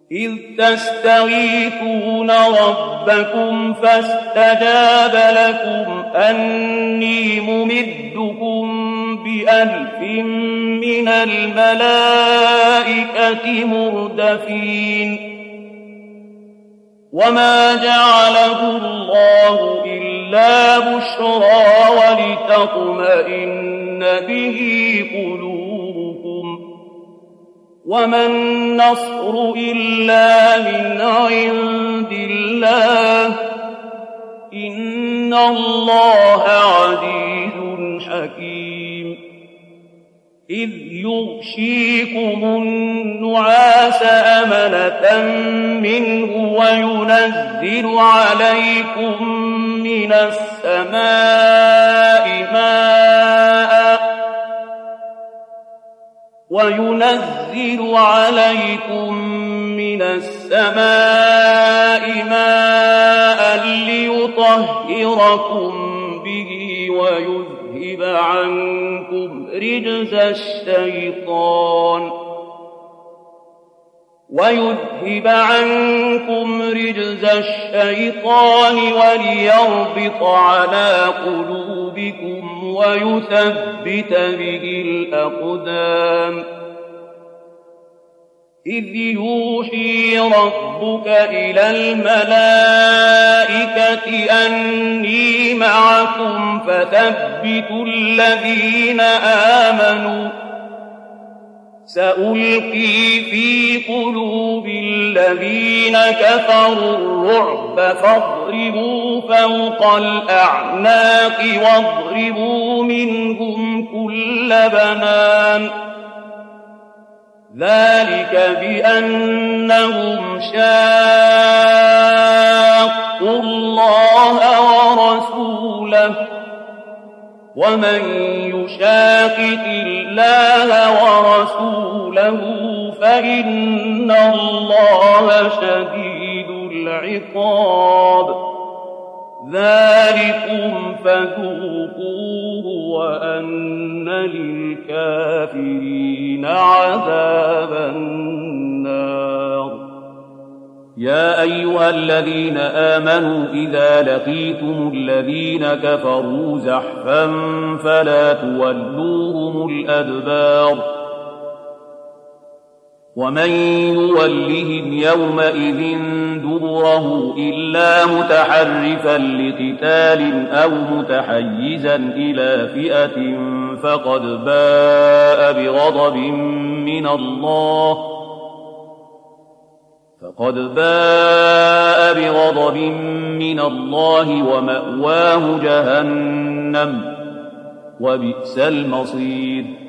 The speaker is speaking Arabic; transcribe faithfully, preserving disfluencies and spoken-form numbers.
إذ تستغيثون ربكم فاستجاب لكم أني ممدكم بألف من الملائكة مردفين وما جعله الله إلا بشرى ولتطمئن به قلوبكم وما النصر إلا من عند الله إن الله عزيز حكيم إذ يغشيكم النعاس أمنة منه وينزل عليكم من السماء ماء وينزل عليكم من السماء ماء ليطهركم به ويذهب عنكم رجز الشيطان ويذهب عنكم رجز الشيطان وليربط على قلوبكم ويثبت به الأقدام إذ يوحي ربك إلى الملائكة أني معكم فثبتوا الذين آمنوا سألقي في قلوب الذين كفروا الرعب فاضربوا فوق الأعناق واضربوا منهم كل بنان ذلك بأنهم شاقوا الله ورسوله ومن يشاقق الله ورسوله فإن الله شديد العقاب ذلكم فذوقوه وأن للكافرين عذاب النار يا أيها الذين آمنوا إذا لقيتم الذين كفروا زحفا فلا تولوهم الأدبار ومن يولهم يومئذ دبره إلا متحرفا لقتال أو متحيزا إلى فئة فقد باء بغضب من الله فقد باء بغضب من الله ومأواه جهنم وبئس المصير